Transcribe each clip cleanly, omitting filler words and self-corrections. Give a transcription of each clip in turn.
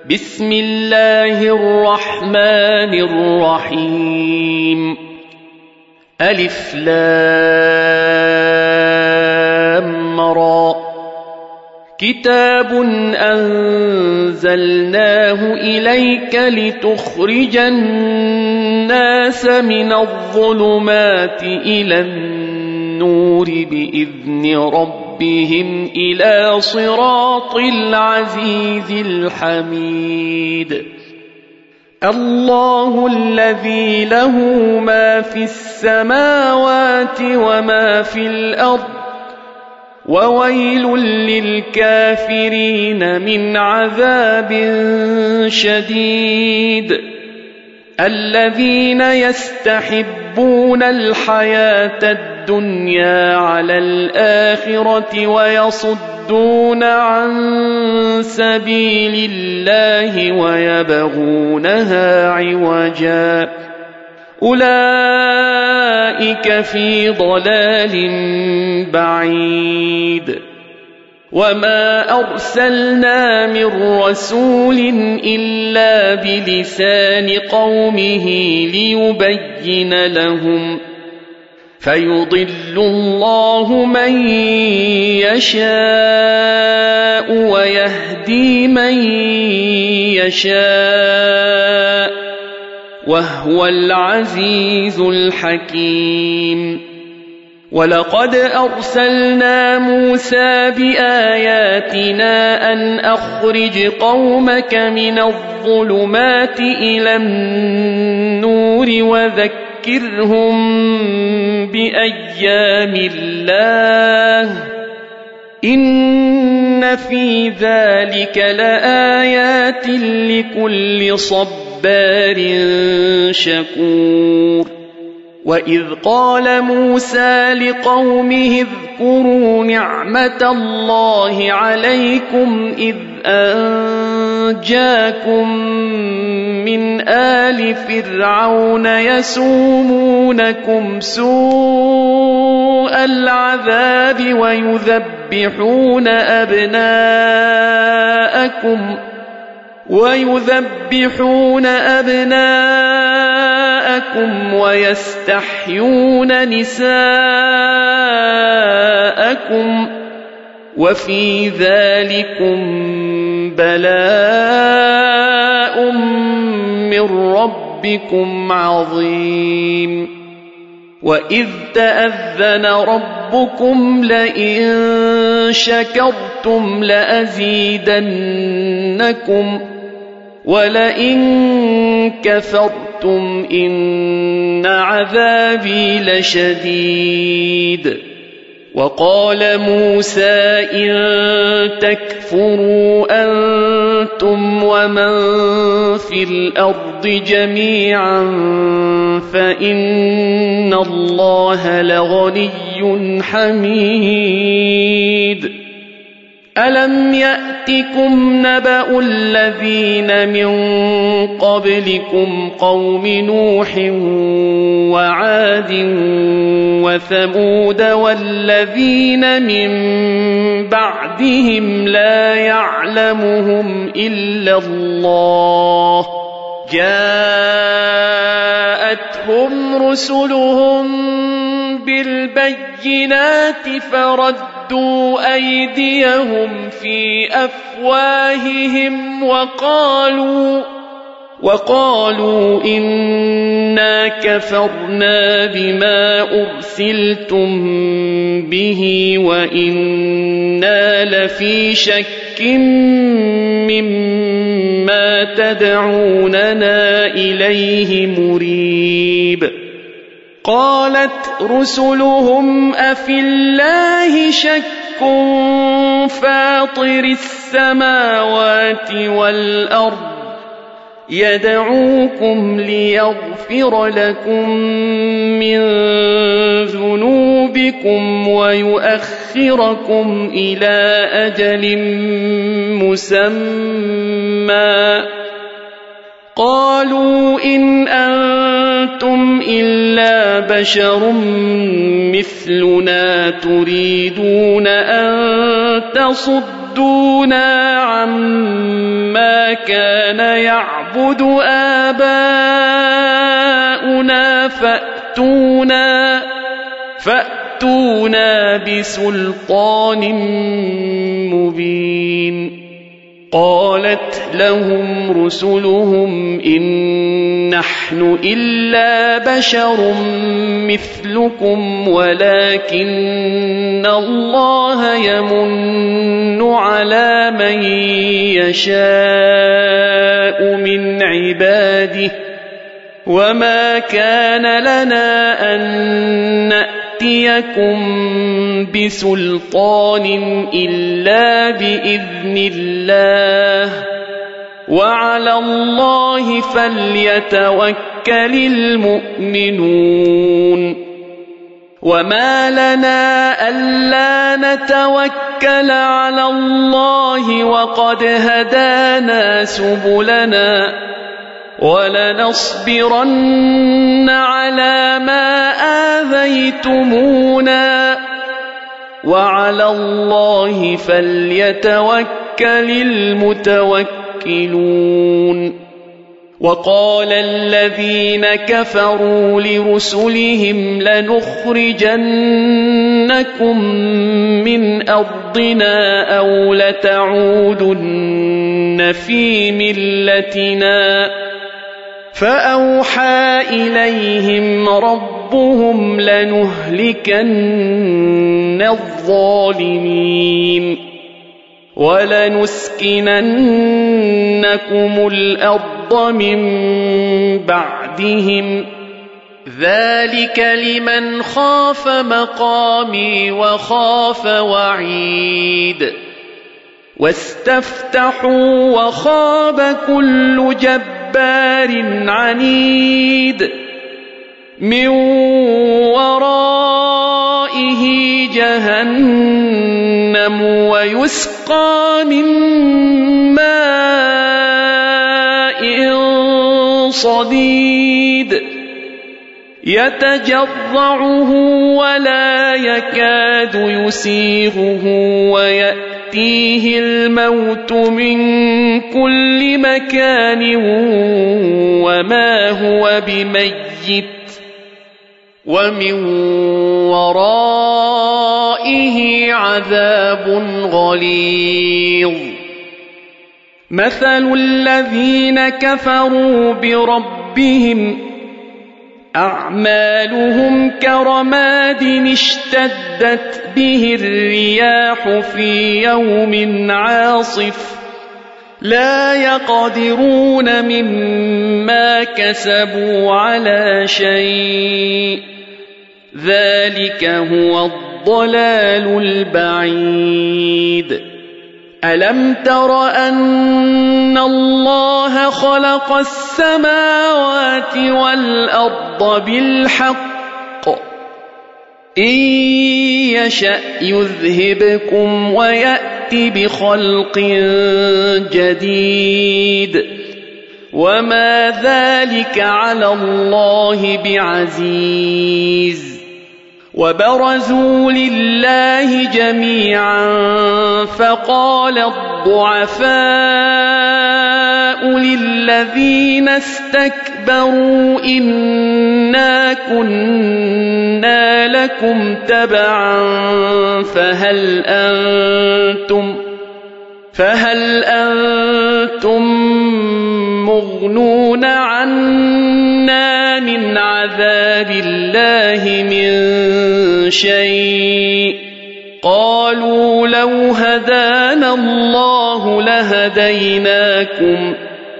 بسم الله الرحمن الرحيم ألف لام را كتاب أنزلناه إليك لتخرج الناس من الظلمات إلى النور بإذن ربهم إلى صراط العزيز الحميد الله الذي له ما في السماوات وما في الأرض وويل للكافرين من عذاب شديد الذين يستحبون الحياة الدنيا على الآخرة ويصدون عن سبيل الله ويبغونها عوجا أولئك في ضلال بعيد وما أرسلنا من رسول إلا بلسان قومه ليبين لهم فيضل الله من يشاء ويهدي من يشاء وهو العزيز الحكيم ولقد أرسلنا موسى بآياتنا أن أخرج قومك من الظلمات إلى النور وذكرهم بأيام الله إن في ذلك لآيات لكل صبار شكور وإذ قال موسى لقومه اذكروا نعمة الله عليكم إذ أنجاكم من آل فرعون يسومونكم سوء العذاب ويذبحون أبناءكم ويستحيون نساءكم وفي ذلكم بلاء من ربكم عظيم وإذ تأذن ربكم لئن شكرتم لأزيدنكم ولئن كفرتم إن عذابي لشديد وقال موسى إن تكفروا أنتم ومن في الأرض جميعا فإن الله لغني حميد ألم يأتكم نبأ الذين من قبلكم قوم نوح وعاد وثمود والذين من بعدهم لا يعلمهم إلا الله جاءتهم رسلهم بالبينات فردوا أيديهم في أفواههم وقالوا إنا كفرنا بما أرسلتم به وإنا لفي شك مما تدعوننا إليه مريب قالت رسلهم أفي الله شك فاطر السماوات والأرض يدعوكم ليغفر لكم من ذنوبكم ويؤخركم إلى أجل مسمى قالوا إن أنتم إلا بشر مثلنا تريدون أن تصدوا تصدونا عما كان يعبد آباؤنا فأتونا بسلطان مبين. قالت لهم رسلهم إن نحن إلا بشر مثلكم ولكن الله يمن على من يشاء من عباده وما كان لنا أن نأتيكم بسلطان إلا بإذن الله وعلى الله فليتوكل المؤمنون. وما لنا ألا نتوكل على الله وقد هدانا سبلنا ولنصبرن على ما آذيتمونا وعلى الله فليتوكل المتوكلون. وقال الذين كفروا لرسلهم لنخرجنكم من أرضنا أو لتعودن في ملتنا فأوحى إليهم ربهم لنهلكن الظالمين ولنسكننكم الأرض من بعدهم ذلك لمن خاف مقامي وخاف وعيد. واستفتحوا وخاب كل جبار عنيد من ورائه جهنم ويسقى من ماء صديد يتجرعه ولا يكاد يسيغه ويأتيه الموت من كل مكان وما هو بميت ومن ورائه عذاب غليظ. مثل الذين كفروا بربهم أعمالهم كرماد اشتدت به الرياح في يوم عاصف لا يقدرون مما كسبوا على شيء ذلك هو الضلال البعيد. ألم تر أن الله خلق السماوات والأرض بالحق إن يشأ يذهبكم ويأتي بخلق جديد وما ذلك على الله بعزيز. وبرزوا لله جميعا فقال الضعفاء للذين استكبروا إنا كنا لكم تبعا فهل أنتم مغنون عنا من عذاب الله من شيء قالوا لو هدانا الله لهديناكم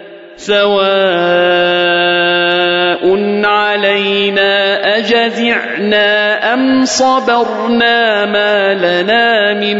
سواء علينا أجزعنا أم صبرنا ما لنا من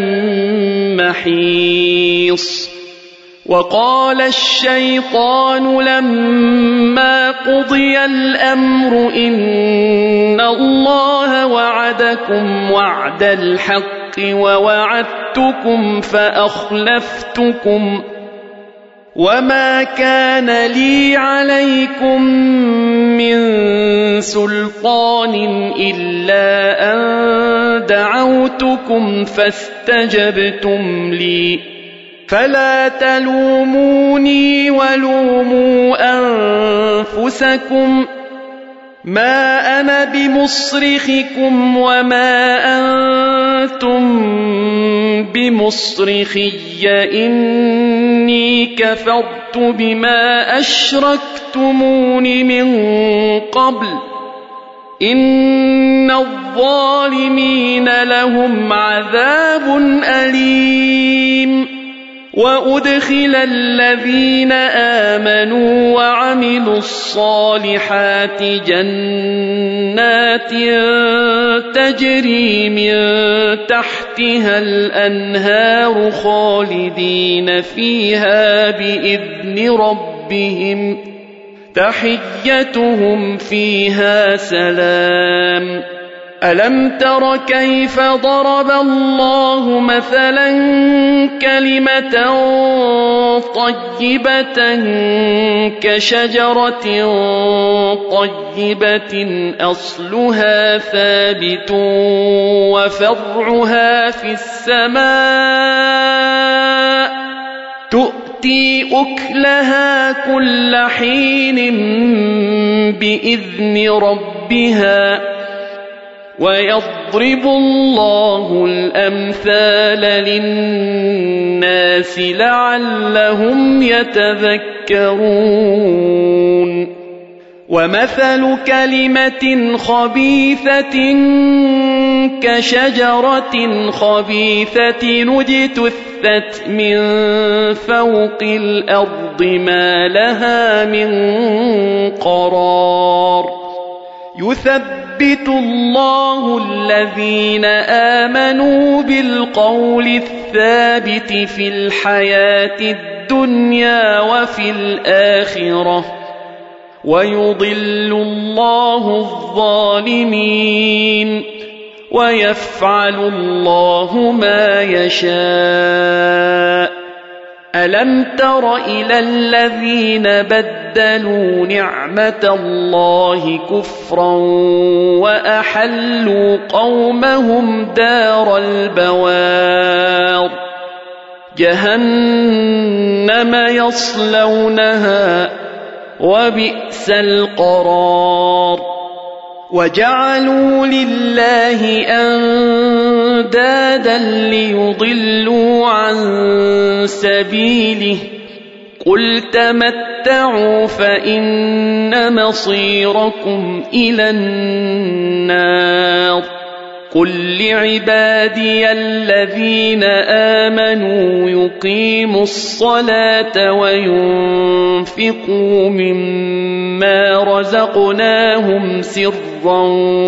محيص. وقال الشيطان لما قضي الأمر إن الله وعدكم وعد الحق ووعدتكم فأخلفتكم وما كان لي عليكم من سلطان إلا أن دعوتكم فاستجبتم لي فلا تلوموني ولوموا أنفسكم ما أنا بمصرخكم وما أنتم بمصرخي إني كفرت بما أشركتمون من قبل إن الظالمين لهم عذاب أليم وأدخل الذين آمنوا وعملوا الصالحات جنات تجري من تحتها الأنهار خالدين فيها بإذن ربهم تحيتهم فيها سلام ألم تر كيف ضرب الله مثلا كلمة طيبة كشجرة طيبة أصلها ثابت وفرعها في السماء تؤتي أكلها كل حين بإذن ربها ويضرب الله الأمثال للناس لعلهم يتذكرون ومثل كلمة خبيثة كشجرة خبيثة اجتثت من فوق الأرض ما لها من قرار يثبت الله الذين آمنوا بالقول الثابت في الحياة الدنيا وفي الآخرة ويضل الله الظالمين ويفعل الله ما يشاء ألم تر إلى الذين بدلوا نعمة الله كفرا وأحلوا قومهم دار البوار جهنم يصلونها وبئس القرار وجعلوا لله أندادا ليضلوا عن سبيله قل تمتعوا فإن مصيركم إلى النار قل لعبادي الذين آمنوا يقيموا الصلاة وينفقوا مما رزقناهم سرا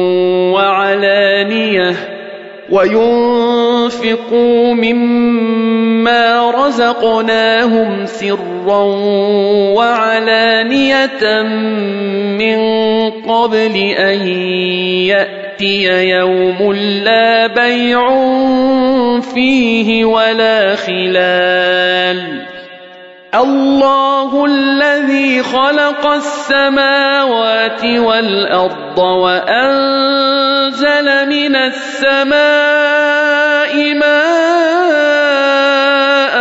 وعلانية من قبل أن يأتي يوم لا بيع فيه ولا خلال الله الذي خلق السماوات والأرض وأنزل من السماء ماء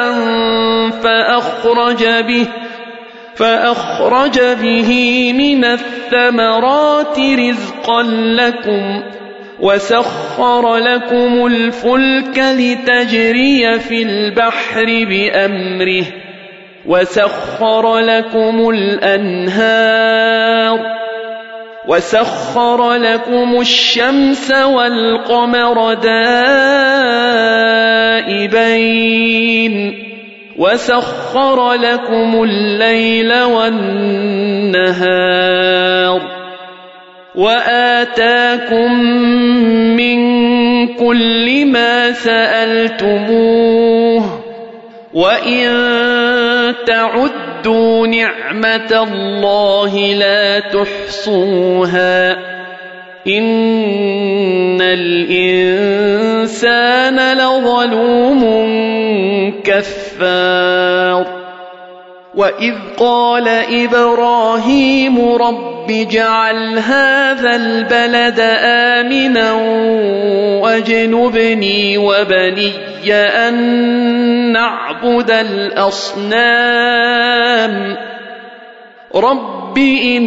فأخرج به من الثمرات رزقا لكم وسخر لكم الفلك لتجري في البحر بأمره وسخر لكم الأنهار وسخر لكم الشمس والقمر دائبين وسخر لكم الليل والنهار وآتاكم من كل ما سألتموه وإن تعدوا نعمة الله لا تحصوها إن الإنسان لظلوم كفار وإذ قال إبراهيم رب رب اجعل هذا البلد آمنا واجنبني وبني أن نعبد الأصنام رب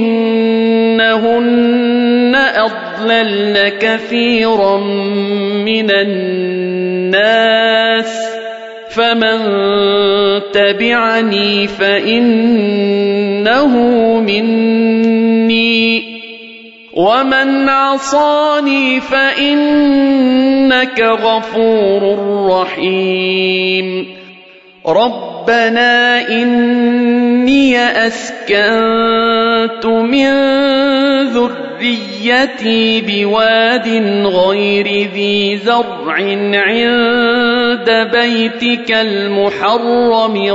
إنهن أضللن كثيرا من الناس فمن تبعني فإنه مني ومن عصاني فإنك غفور رحيم ربنا إني أسكنت من ذريتي بواد غير ذي زرع عند بيتك المحرم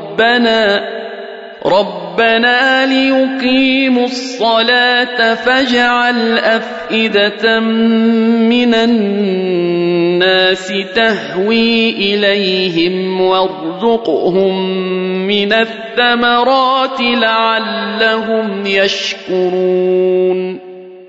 ربنا ليقيموا الصلاة فاجعل أفئدة من الناس تهوي إليهم وارزقهم من الثمرات لعلهم يشكرون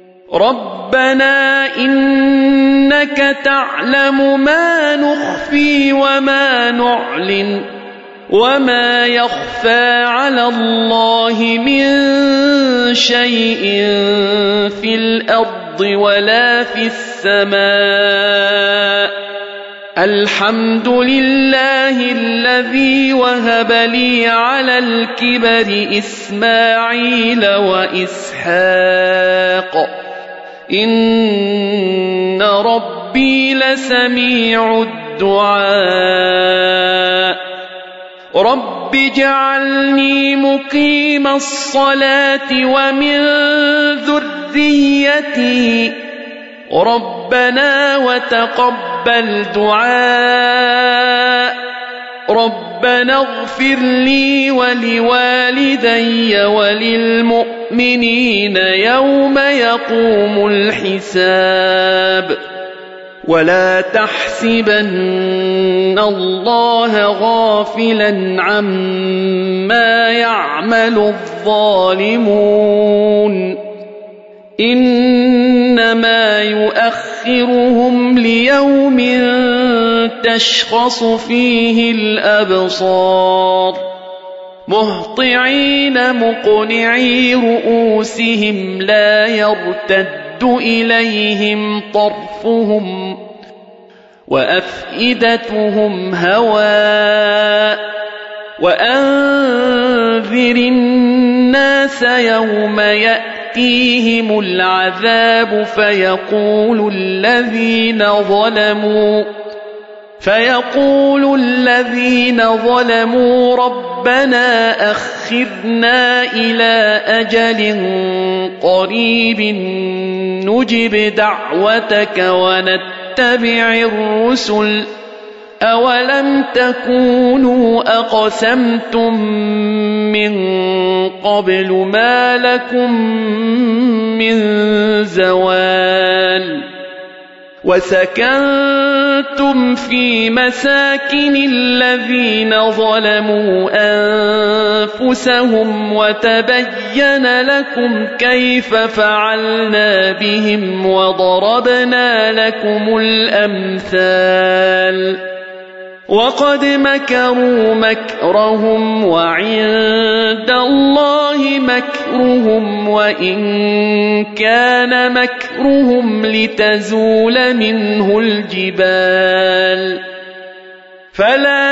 ربنا إنك تعلم ما نخفي وما نعلن وما يخفى على الله من شيء في الأرض ولا في السماء الحمد لله الذي وهب لي على الكبر إسماعيل وإسحاق إن ربي لسميع الدعاء رب اجعلني مقيم الصلاة ومن ذريتي ربنا وتقبل دعاء ربنا اغفر لي ولوالدي وللمؤمنين يوم يقوم الحساب ولا تحسبن الله غافلا عما يعمل الظالمون إنما يؤخرهم ليوم تشخص فيه الأبصار مهطعين مقنعي رؤوسهم لا يرتد إليهم طرفهم وأفئدتهم هواء وأنذر الناس يوم يأتيهم العذاب فيقول الذين ظلموا ربنا أخرنا إلى أجل قريب نجب دعوتك ونتبع الرسل أولم تكونوا أقسمتم من قبل ما لكم من زوال وسكنتم في مساكن الذين ظلموا أنفسهم وتبين لكم كيف فعلنا بهم وضربنا لكم الأمثال وقد مكروا مكرهم وعند الله مكرهم وإن كان مكرهم لتزول منه الجبال فلا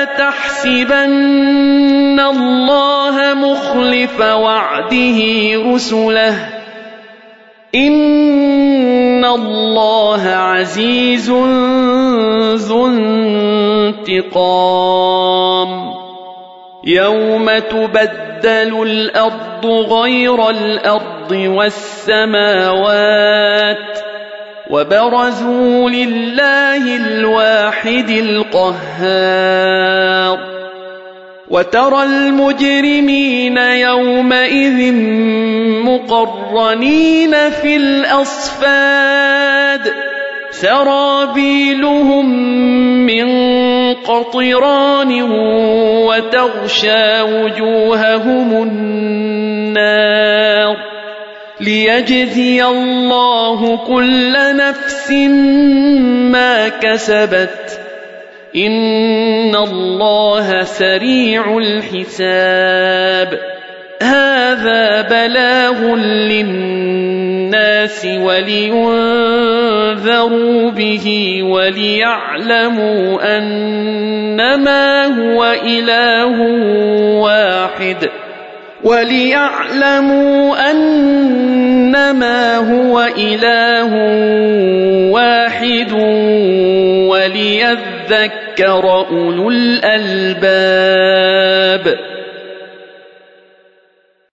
تحسبن الله مخلف وعده رسله إن الله عزيز ذو انتقام يوم تبدل الأرض غير الأرض والسماوات وبرزوا لله الواحد القهار وترى المجرمين يومئذ مقرنين في الأصفاد سرابيلهم من قطران وتغشى وجوههم النار ليجزي الله كل نفس ما كسبت إن الله سريع الحساب هذا بلاغ للناس ولينذروا به وليعلموا أنما هو إله واحد وليذكر أولو الألباب